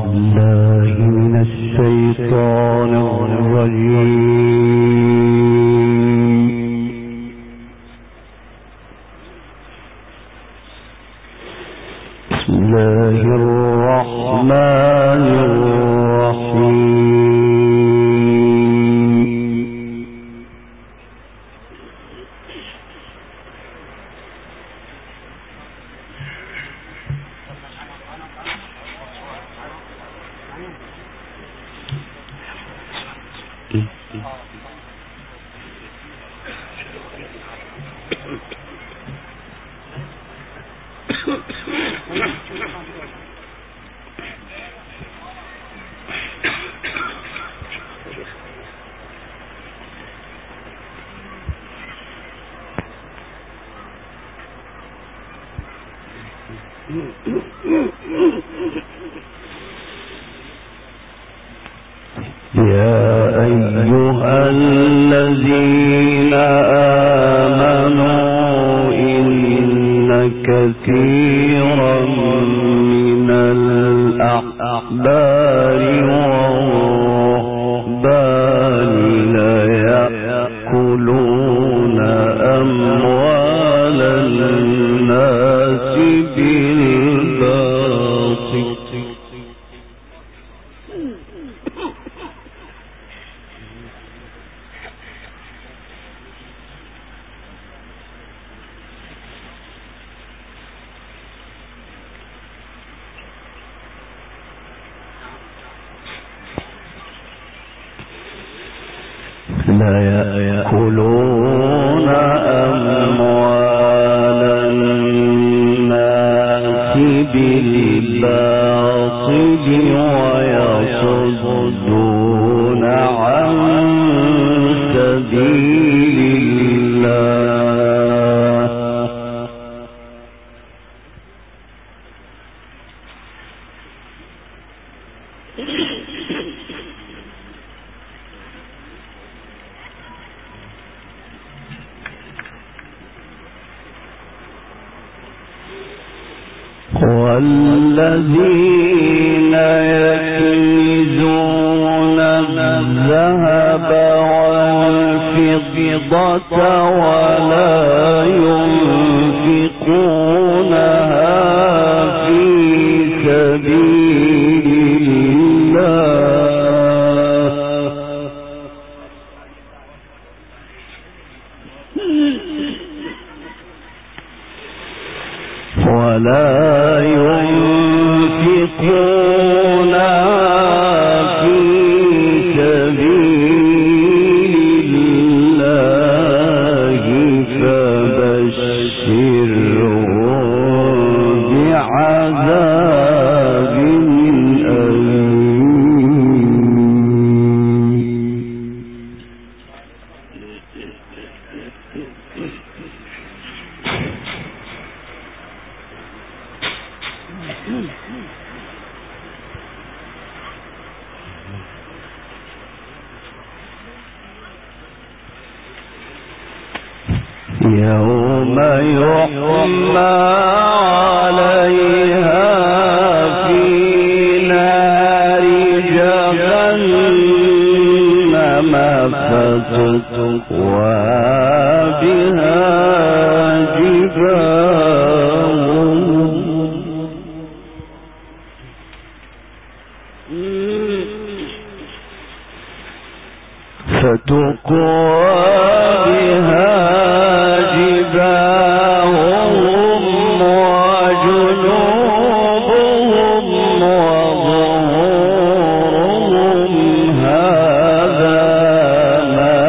يأكلون أموال الناس بالباطل ويصدون عن سبيل الله والذين يكنزون الذهب والفضة ولا ينفقونها في سبيل الله بعذاب يوم يحمى عليها في نار جهنم فتكوى بها جباههم وجنوبهم وظهورهم هذا ما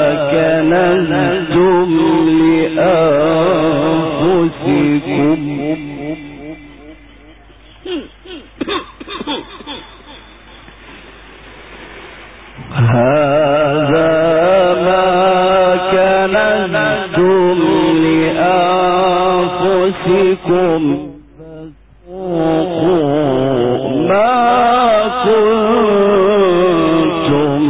كنزتم لأنفسكم فذوقوا ما كنتم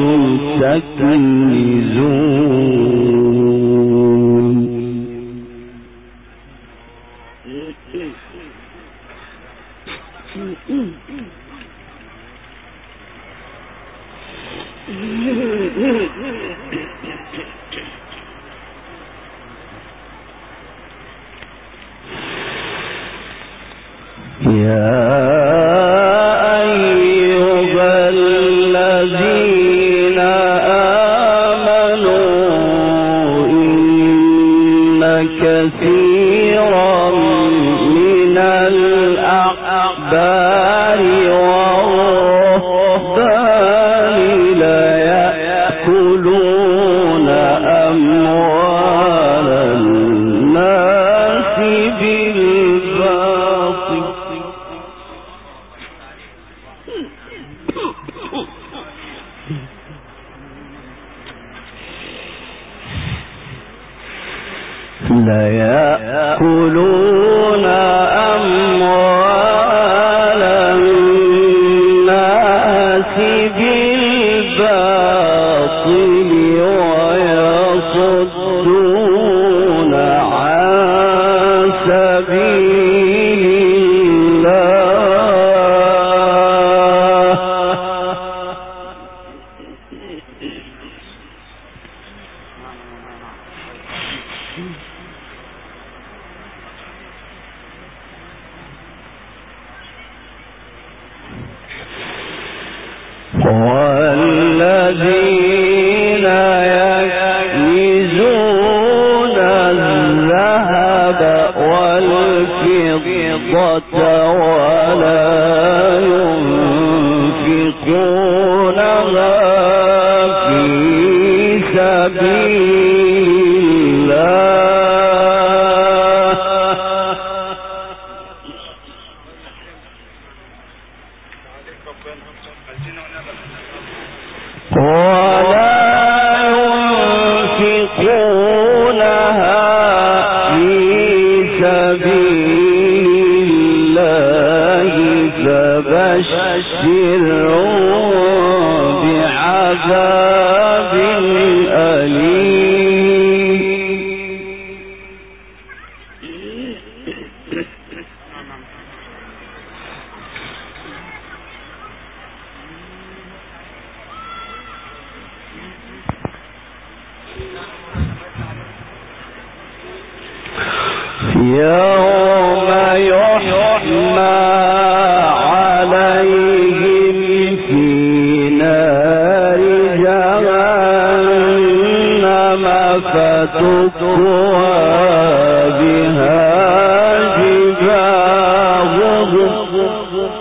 تكنزون ليأكلون أموال الناس بالباطل ويصدون عن سبيل والذين يكنزون الذهب والفضة ولا ينفقونها في سبيل بعذاب أليم. يوم يحمى عليهم في نار جهنم فتكوى بها جباههم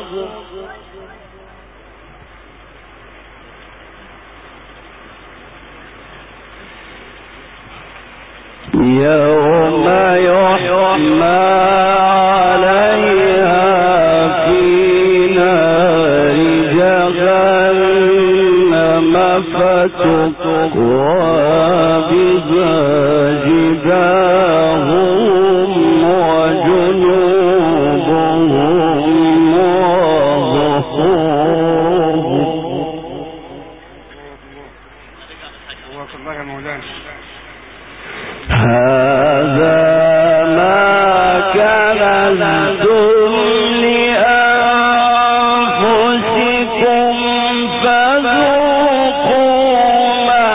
يوم يحمى عليها في نار جهنم فتكوى بها جباههم وجنوبهم وظهورهم. هذا ما كنزتم لأنفسكم فذوقوا ما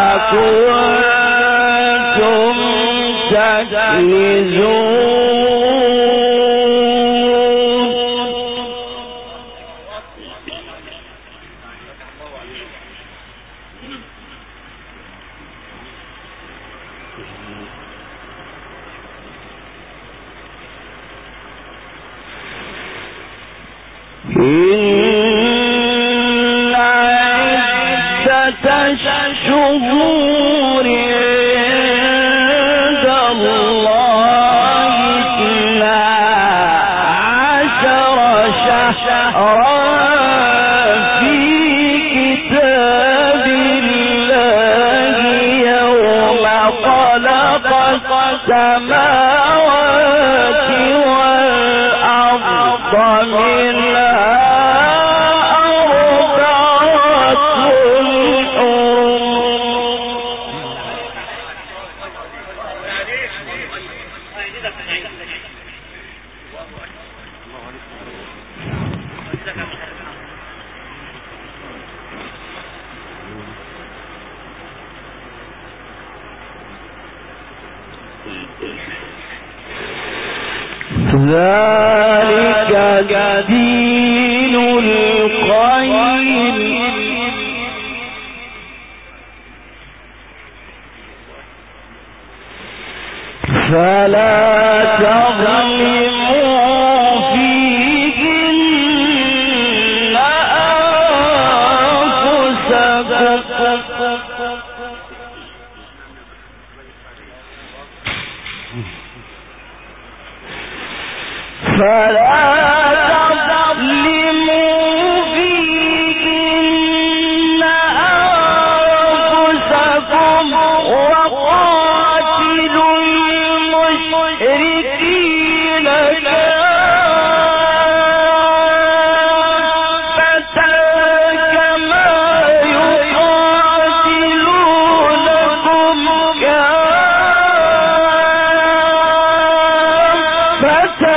كنتم تكنزون. إن عدة الشهور عند الله 12 شهرا في كتاب الله يوم خلق السماوات والأرض منها ذلك دين القيم فلا تظلموا فيهن أنفسكم فلا تظلموا فيهن أنفسكم وقاتلوا المشركين كافة كما يقاتلونكم كافة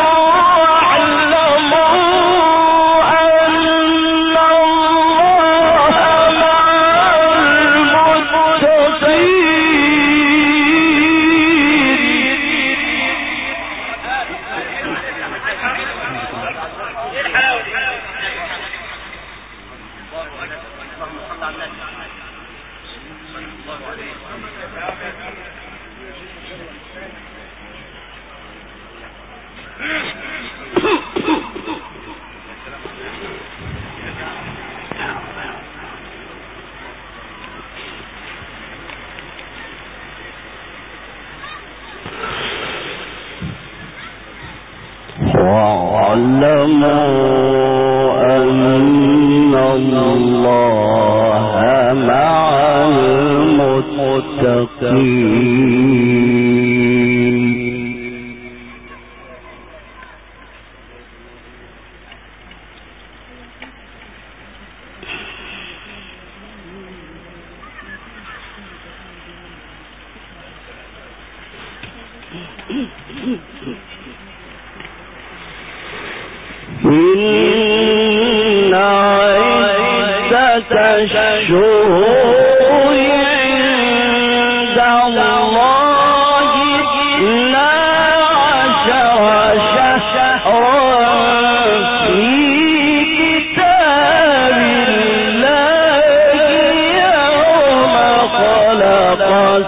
واعلموا أن الله مع المتقين إن عدة الشهور عند الله 12 شهرا في كتاب الله يوم خلق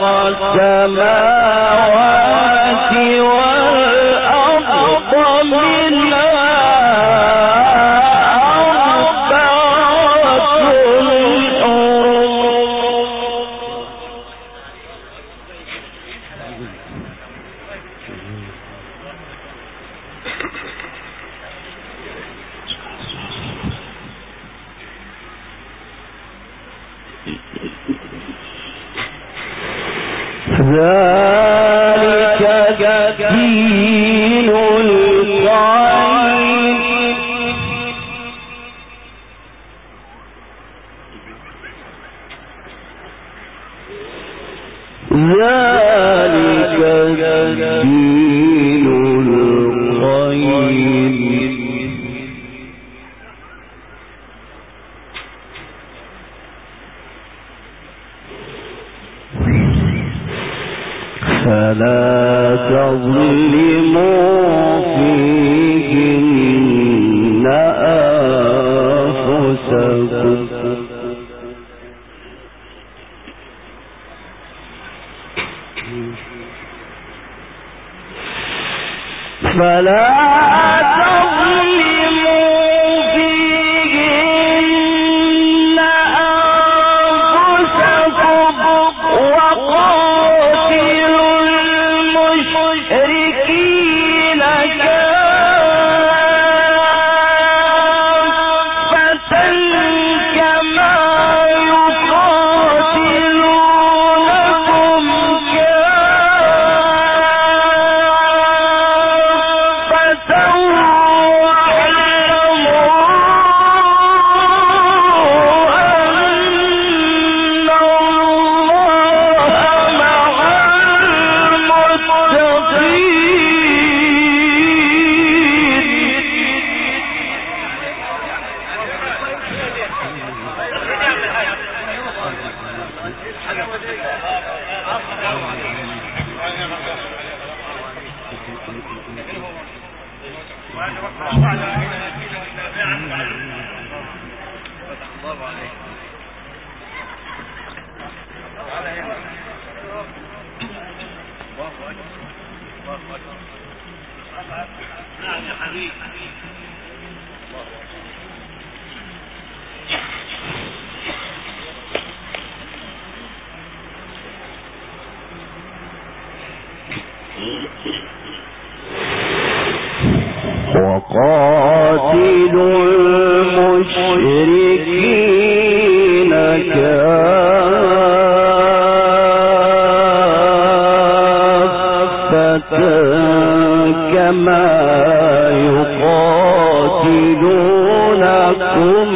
السماوات والأرض منها ذلك دين القيم ذلك دين القيم فلا تظلموا فيهن أنفسكم فلا تظلموا فيهن أنفسكم وقاتلوا المشركين لكم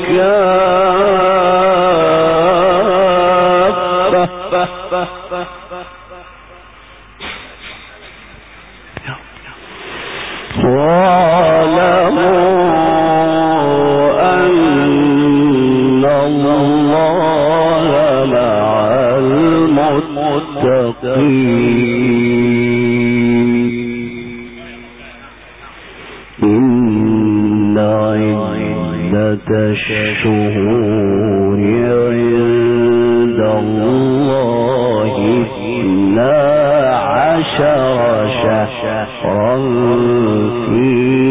كافة واعلموا أن الله مع المتقين إن عدة الشهور عند الله 12 شهرا في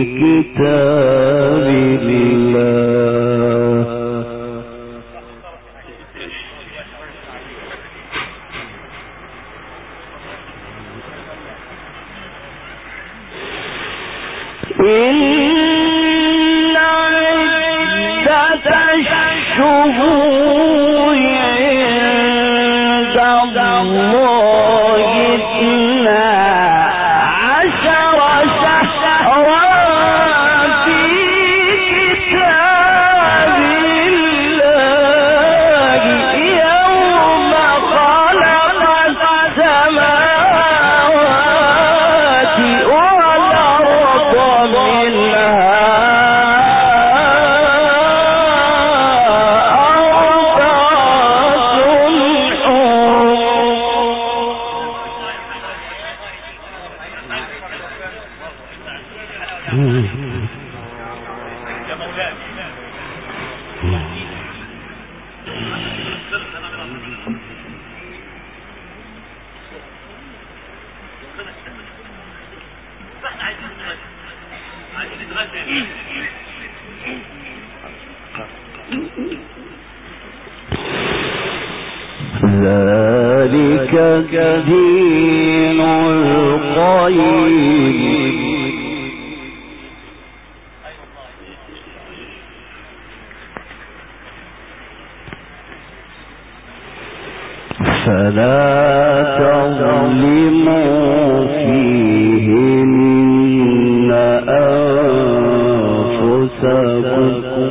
كتاب الله إن عدة الشهور عند الله 12 شهرا في كتاب الله يوم خلق السماوات والأرض منها ذلك دين القيم فلا تظلموا فيهن أنفسكم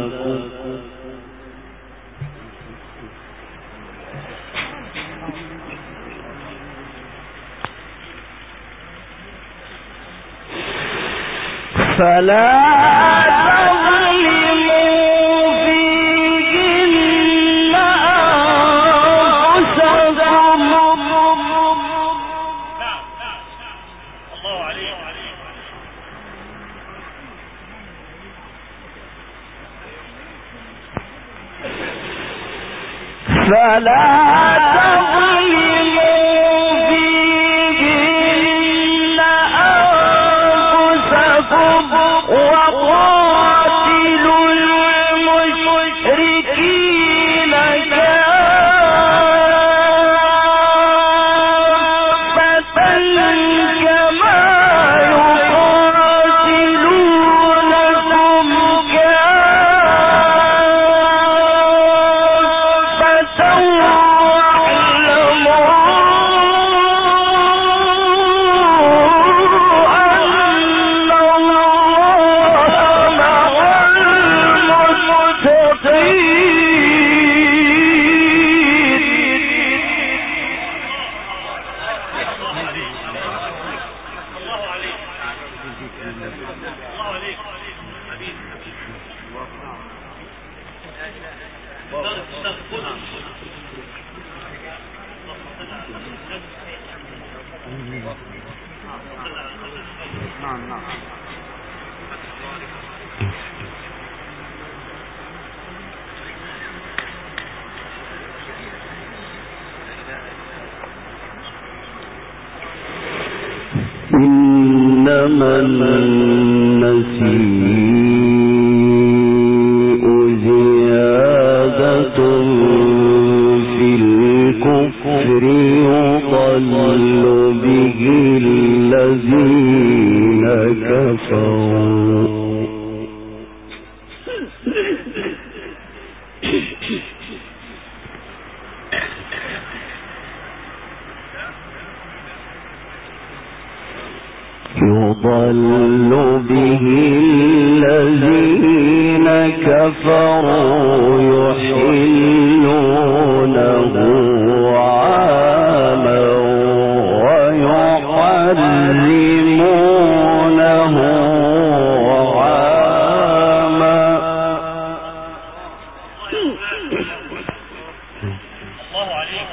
فلا تظلموا فيهن أنفسكم فلا تظلموا فيهن أنفسكم وقاتلوا المشركين كافة كما يقاتلونكم كافة إنما النسيء زيادة في الكفر يضل به الذين كفروا يضل به الذين كفروا يحلونه عاما ويحرمونه عاما. الله عليك.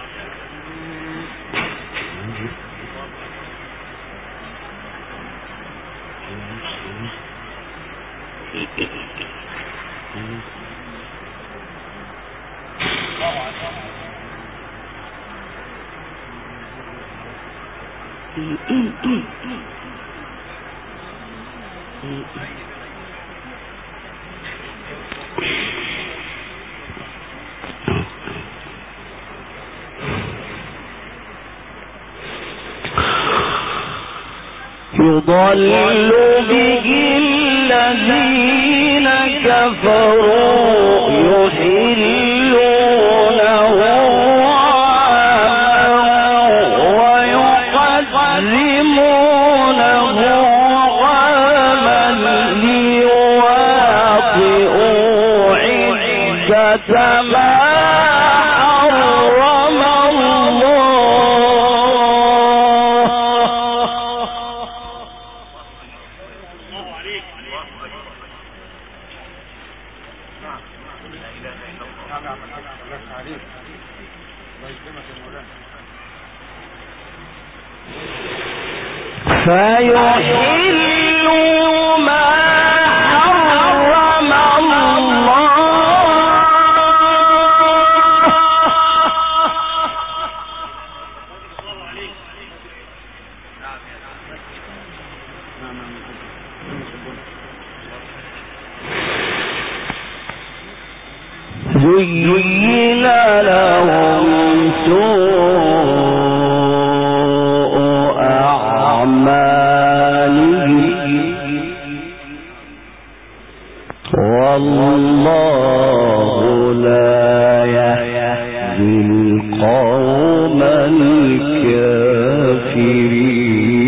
يضل به الذين كفروا يحلونه ويحرمونه عاما ليواطئوا عدة ما حرم الله. فيحلوا ما حرم الله زين لهم سوء أعمالهم والله لا يهدي القوم الكافرين.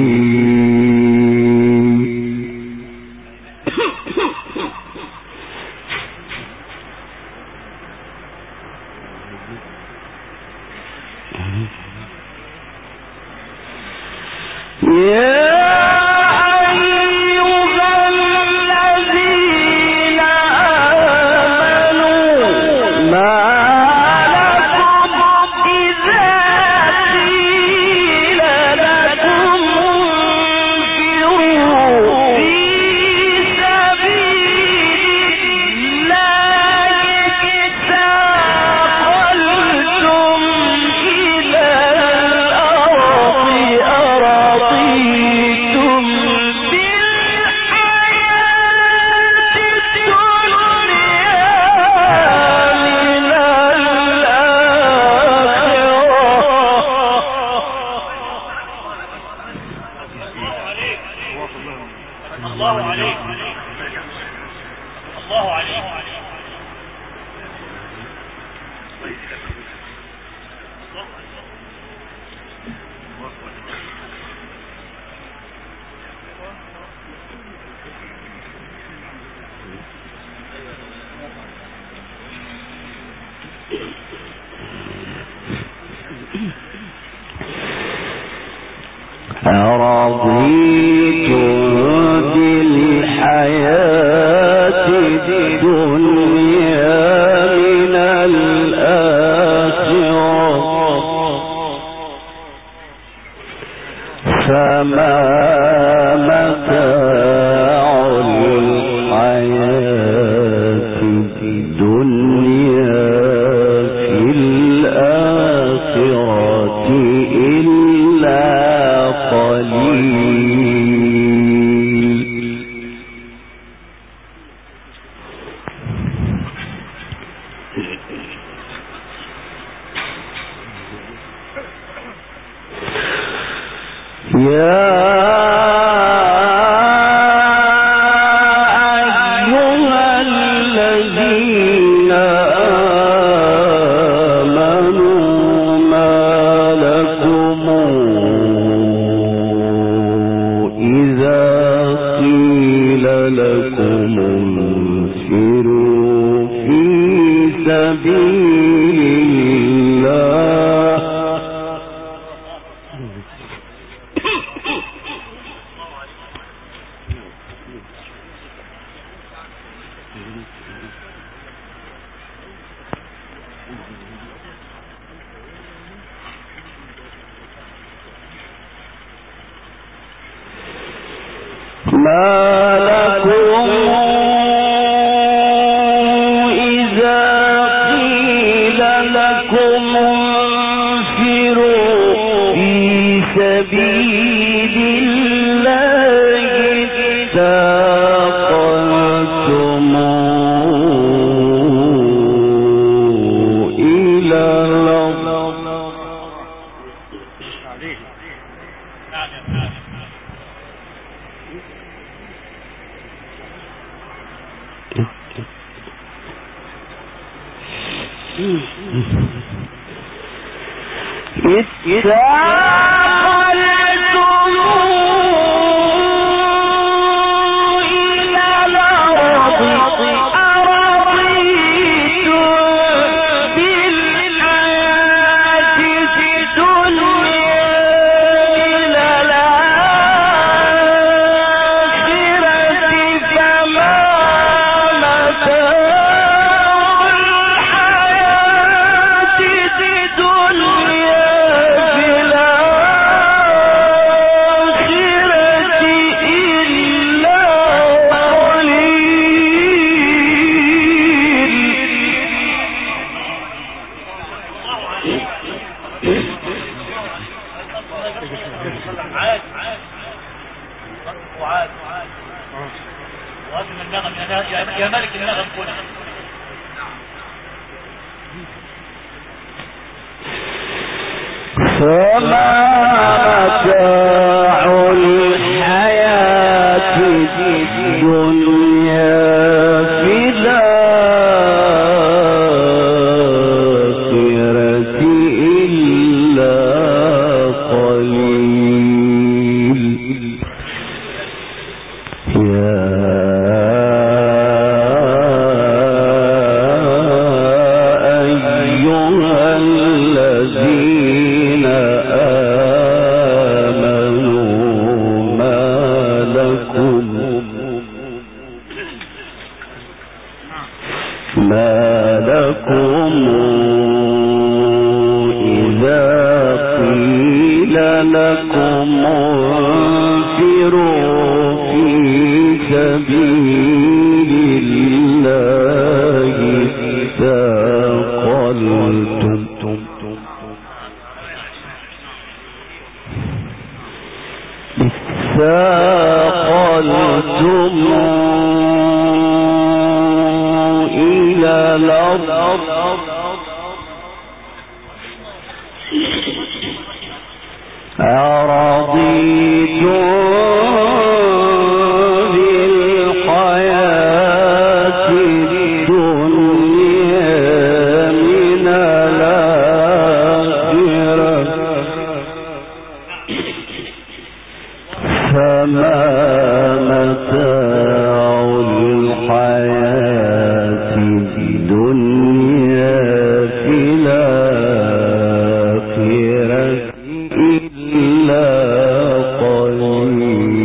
أرضيتم بالحياة الدنيا من الآخرة فما متاع الحياة الدنيا في الآخرة إلا قليل. لكم انفروا سبيل الله ما لكم إذا قيل لكم انفروا في سبيل الله اثاقلتم إلى الأرض يا ملك النغم كله فما متاع الحياة الدنيا في الآخرة إلا قليل ما لكم إذا قيل لكم انفروا في سبيل الله اثاقلتم إلى الأرض أرضيتم بالحياة الدنيا من الآخرة فما متاع الحياة الدنيا في الآخرة إلا قليل.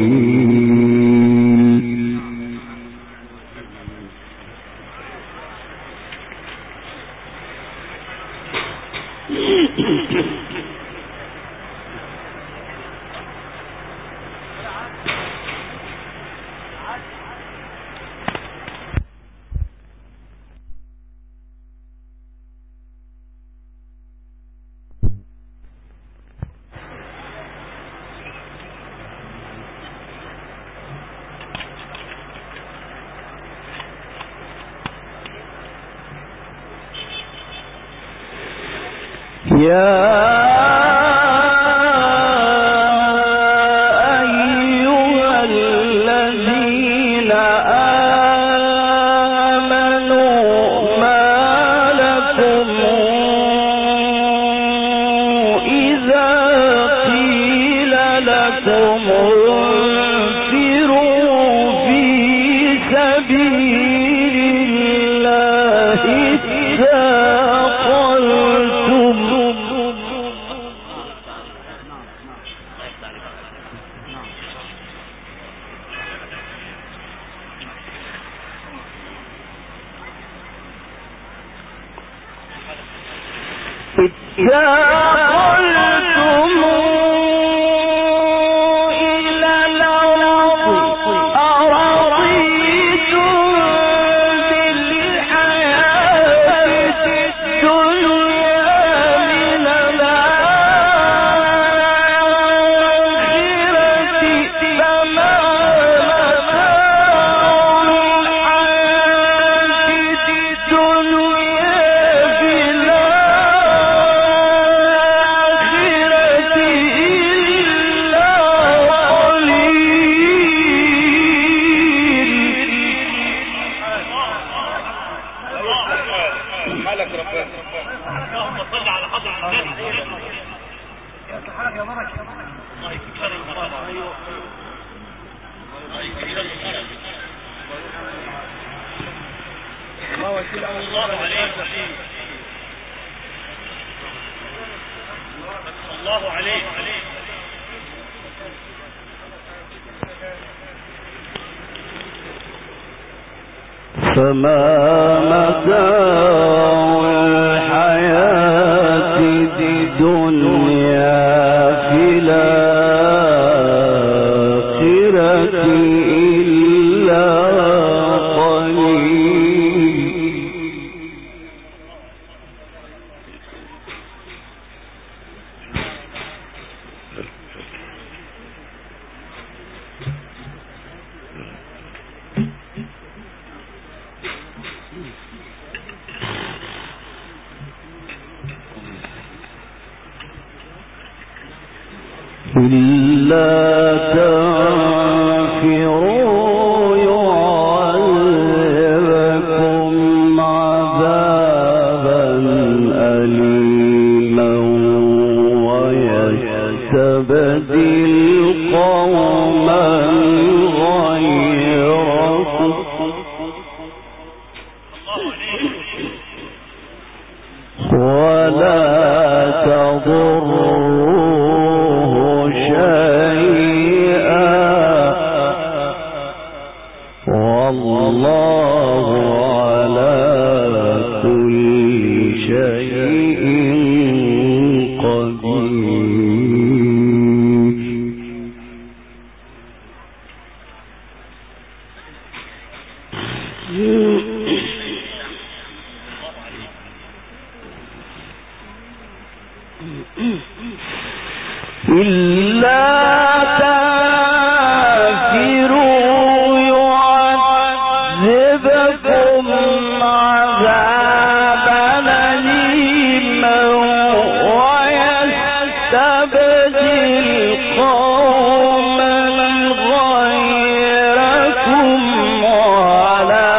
يا أيها الذين آمنوا ما لكم إذا قيل لكم انفروا في سبيل الله فما متاع الحياة الدنيا في الآخرة إلا قليل. إلا تنفروا يعذبكم عذابا أليما ويستبدل قوما غيركم ولا تضروه شيئا والله على كل شيء قدير. إلا تنفروا يعذبكم عذابا أليما ويستبدل قوما غيركم ولا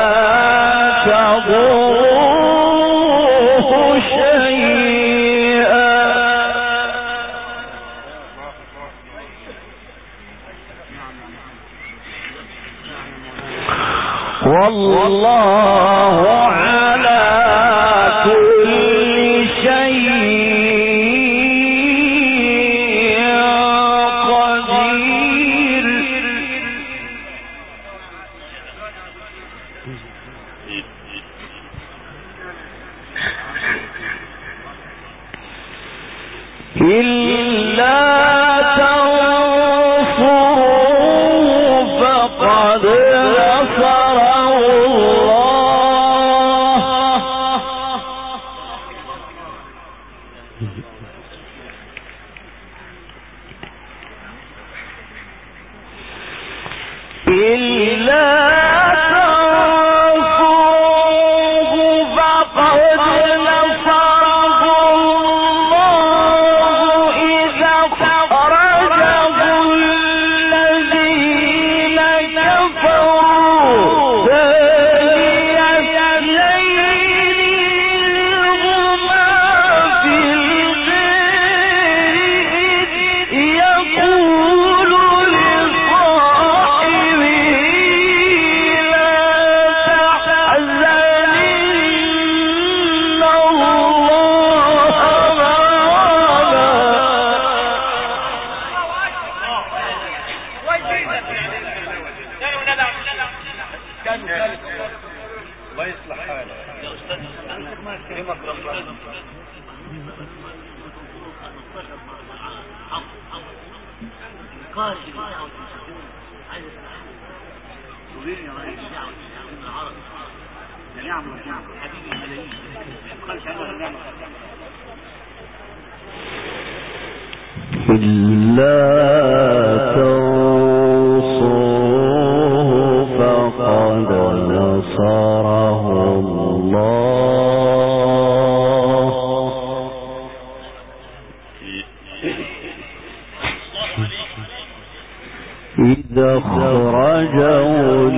تضروه شيئا والله على كل شيء قدير. إلا تنصروا فقد نصره الله إلا تنصروه فقد نصره الله إذا أخرجه الذين كفروا ثاني اثنين إذ هما في الغار إذ يقول لصاحبه لا تحزن إن يصلح حالك يا أستاذ كريمك ربنا قال عايز تريد يا رئيس دعوة العرب نعم حبيبي الملايين قال شعبه النعمة إلا تنصروه فقد نصره الله إذا أخرجه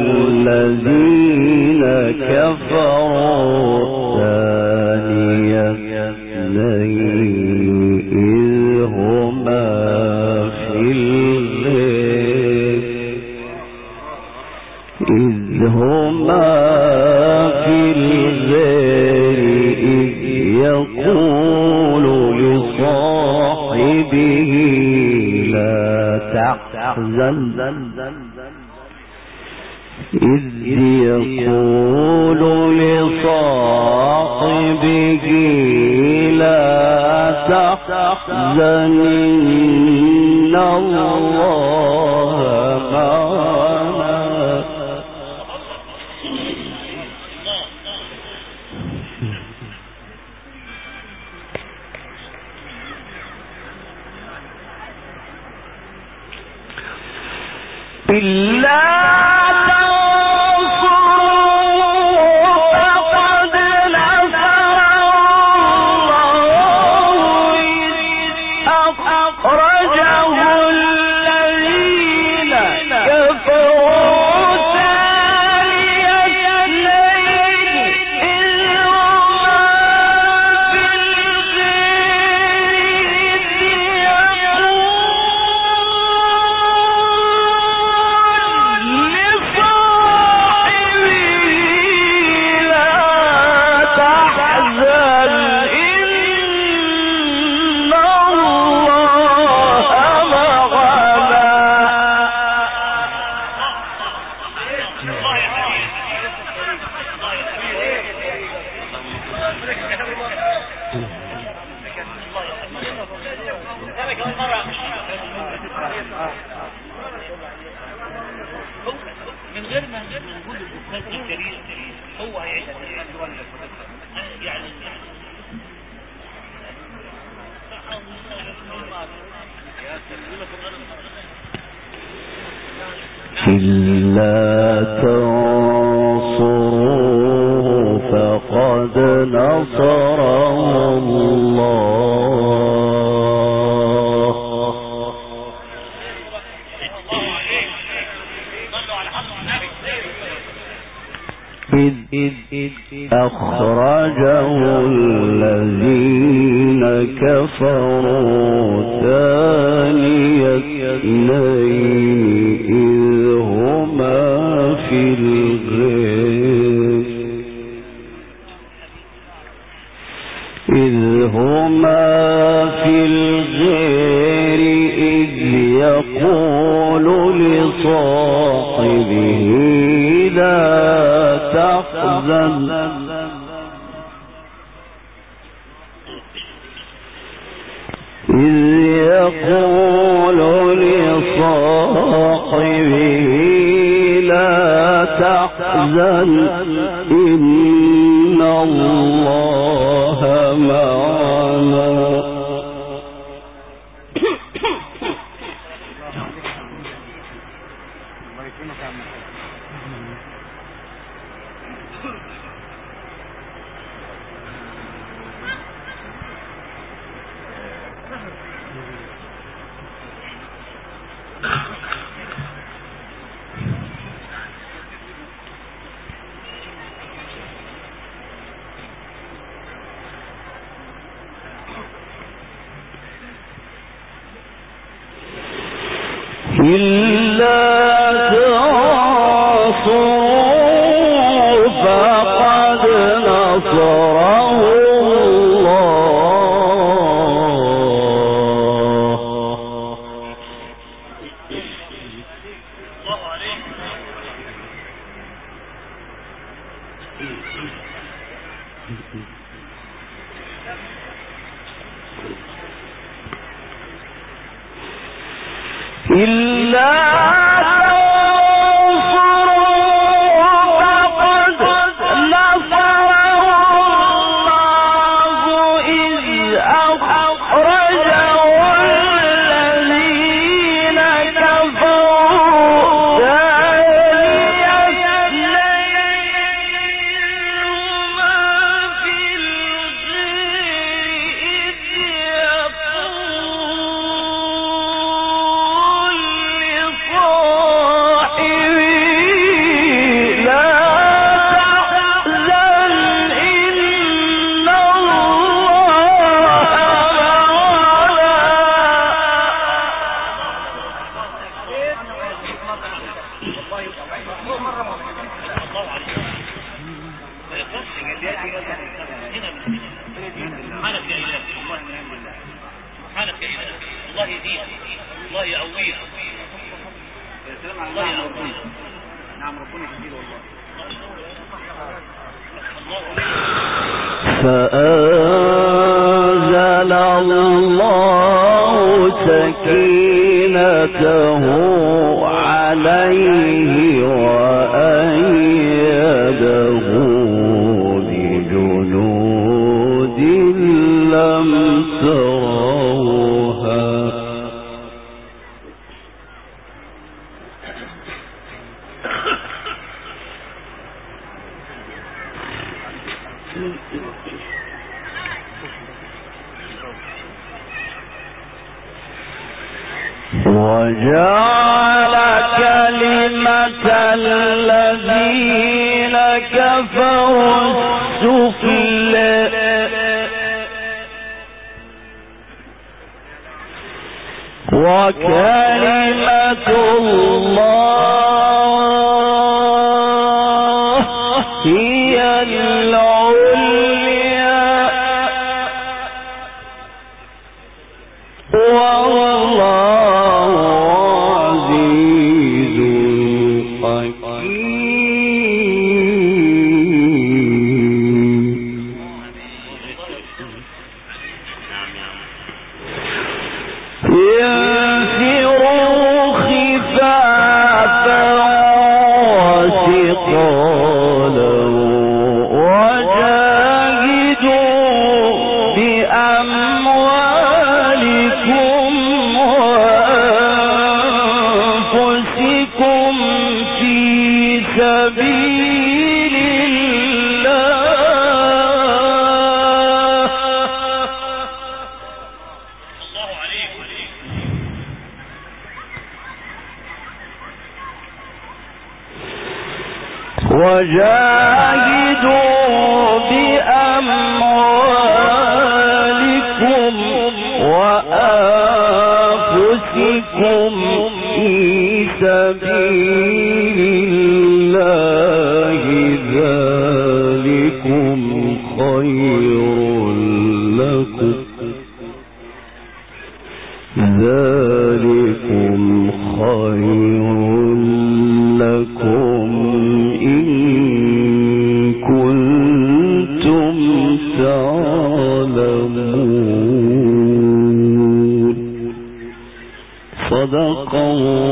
الذين كفروا ثاني اثنين إذ هما في الغار إذ يقول لصاحبه لا تحزن إذ يقول لصاحبه لا تحزن إن الله معنا إلا من غير ما نقول الأستاذ الكريم هو هيعيش يعني إلا تنصروه فقد نصره الله إذ أخرجه الذين كفروا ثاني اثنين إذ هما في الغار إذ يقول لصاحبه لا تحزن إذ يقول لصاحبه لا تحزن إن الله معنا إلا تنصروه فقد نصره الله فأنزل الله سكينته عليه وأيده بجنود لم تروها وجعل كلمة الذين كفروا السفلى وكلمة الله هي العليا والله عزيز حكيم. انفروا خفافا وثقالا وجاهدوا بأموالكم وأنفسكم في سبيل وجاهدوا بأموالكم وأنفسكم في سبيل الله ذلكم خير لكم إن كنتم تعلمون. صدق الله